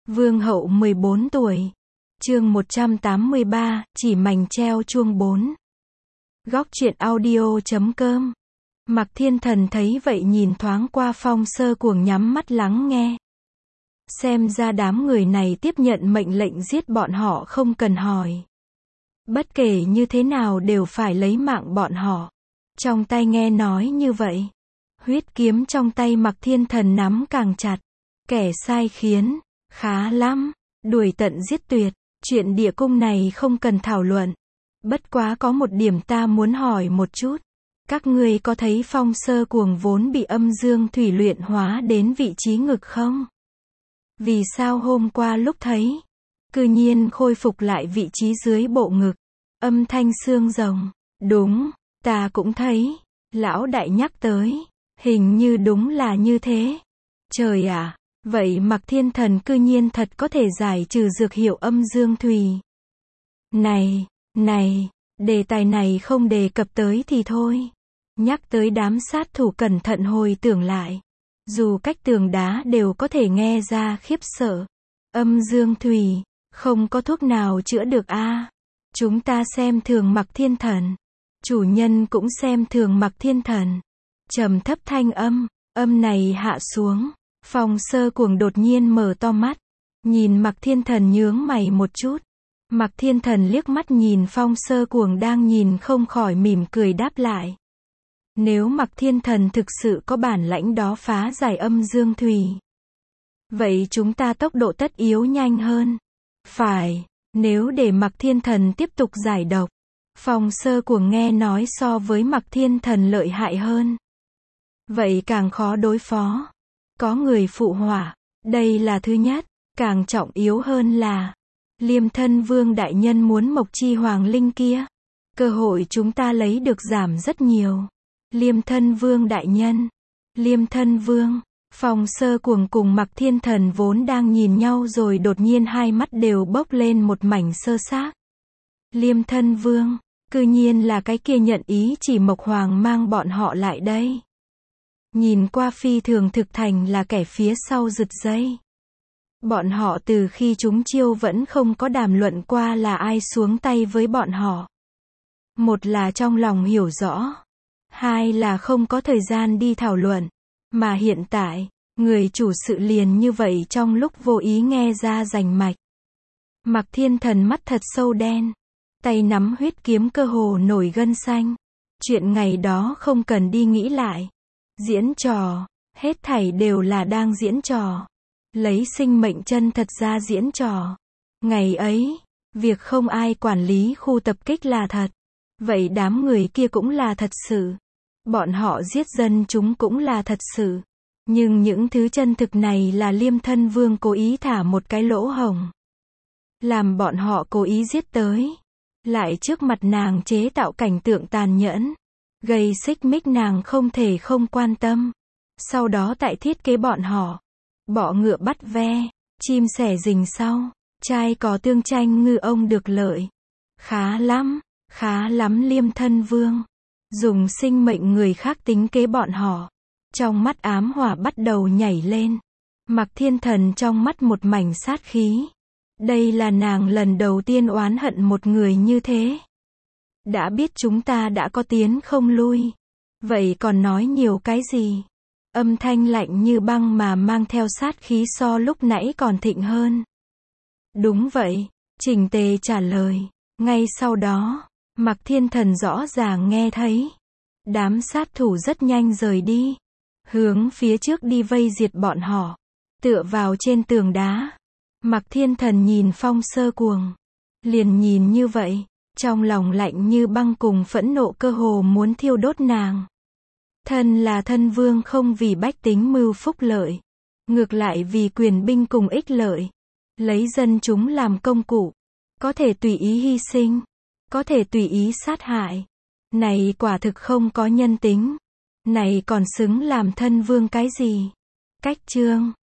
Vương hậu 14 tuổi. Chương 183, chỉ mảnh treo chuông 4. Góc truyện audio.com. Mạc Thiên Thần thấy vậy nhìn thoáng qua Phong Sơ Cuồng nhắm mắt lắng nghe. Xem ra đám người này tiếp nhận mệnh lệnh giết bọn họ không cần hỏi. Bất kể như thế nào đều phải lấy mạng bọn họ. Trong tay nghe nói như vậy. Huyết kiếm trong tay Mạc Thiên Thần nắm càng chặt. Kẻ sai khiến, khá lắm, đuổi tận giết tuyệt. Chuyện địa cung này không cần thảo luận. Bất quá có một điểm ta muốn hỏi một chút. Các ngươi có thấy Phong Sơ Cuồng vốn bị âm dương thủy luyện hóa đến vị trí ngực không? Vì sao hôm qua lúc thấy, cư nhiên khôi phục lại vị trí dưới bộ ngực? Âm thanh xương rồng. Đúng, ta cũng thấy. Lão đại nhắc tới. Hình như đúng là như thế. Trời ạ, vậy Mạc Thiên Thần cư nhiên thật có thể giải trừ dược hiệu âm dương thủy. Này, đề tài này không đề cập tới thì thôi. Nhắc tới đám sát thủ cẩn thận hồi tưởng lại. Dù cách tường đá đều có thể nghe ra khiếp sợ. Âm dương thủy, không có thuốc nào chữa được a. Chúng ta xem thường Mạc Thiên Thần. Chủ nhân cũng xem thường Mạc Thiên Thần. Trầm thấp thanh âm này hạ xuống. Phong Sơ Cuồng đột nhiên mở to mắt. Nhìn Mạc Thiên Thần nhướng mày một chút. Mạc Thiên Thần liếc mắt nhìn Phong Sơ Cuồng đang nhìn không khỏi mỉm cười đáp lại. Nếu Mạc Thiên Thần thực sự có bản lãnh đó phá giải âm dương thủy, vậy chúng ta tốc độ tất yếu nhanh hơn. Phải, nếu để Mạc Thiên Thần tiếp tục giải độc, Phong Sơ Cuồng nghe nói so với Mạc Thiên Thần lợi hại hơn. Vậy càng khó đối phó. Có người phụ họa, đây là thứ nhất, càng trọng yếu hơn là Liêm Thân Vương đại nhân muốn mộc chi hoàng linh kia. Cơ hội chúng ta lấy được giảm rất nhiều. Liêm Thân Vương đại nhân. Liêm Thân Vương. Phong Sơ Cuồng cùng Mạc Thiên Thần vốn đang nhìn nhau rồi đột nhiên hai mắt đều bốc lên một mảnh sơ xác. Liêm Thân Vương, cư nhiên là cái kia nhận ý chỉ Mộc Hoàng mang bọn họ lại đây. Nhìn qua phi thường thực thành là kẻ phía sau giật dây. Bọn họ từ khi chúng chiêu vẫn không có đàm luận qua là ai xuống tay với bọn họ. Một là trong lòng hiểu rõ. Hai là không có thời gian đi thảo luận. Mà hiện tại, người chủ sự liền như vậy trong lúc vô ý nghe ra rành mạch. Mạc Thiên Thần mắt thật sâu đen. Tay nắm huyết kiếm cơ hồ nổi gân xanh. Chuyện ngày đó không cần đi nghĩ lại. Diễn trò, hết thảy đều là đang diễn trò. Lấy sinh mệnh chân thật ra diễn trò. Ngày ấy, việc không ai quản lý khu tập kích là thật. Vậy đám người kia cũng là thật sự. Bọn họ giết dân chúng cũng là thật sự. Nhưng những thứ chân thực này là Liêm Thân Vương cố ý thả một cái lỗ hổng. Làm bọn họ cố ý giết tới. Lại trước mặt nàng chế tạo cảnh tượng tàn nhẫn. Gây xích mích nàng không thể không quan tâm. Sau đó tại thiết kế bọn họ. Bọ ngựa bắt ve, chim sẻ rình sau, trai có tương tranh ngư ông được lợi. Khá lắm Liêm Thân Vương. Dùng sinh mệnh người khác tính kế bọn họ. Trong mắt ám hỏa bắt đầu nhảy lên. Mạc Thiên Thần trong mắt một mảnh sát khí. Đây là nàng lần đầu tiên oán hận một người như thế. Đã biết chúng ta đã có tiến không lui. Vậy còn nói nhiều cái gì? Âm thanh lạnh như băng mà mang theo sát khí so lúc nãy còn thịnh hơn. Đúng vậy, Trình Tề trả lời. Ngay sau đó, Mạc Thiên Thần rõ ràng nghe thấy. Đám sát thủ rất nhanh rời đi. Hướng phía trước đi vây diệt bọn họ. Tựa vào trên tường đá. Mạc Thiên Thần nhìn Phong Sơ Cuồng. Liền nhìn như vậy. Trong lòng lạnh như băng cùng phẫn nộ cơ hồ muốn thiêu đốt nàng. Thân là thân vương không vì bách tính mưu phúc lợi. Ngược lại vì quyền binh cùng ích lợi. Lấy dân chúng làm công cụ. Có thể tùy ý hy sinh. Có thể tùy ý sát hại. Này quả thực không có nhân tính. Này còn xứng làm thân vương cái gì? Cách chương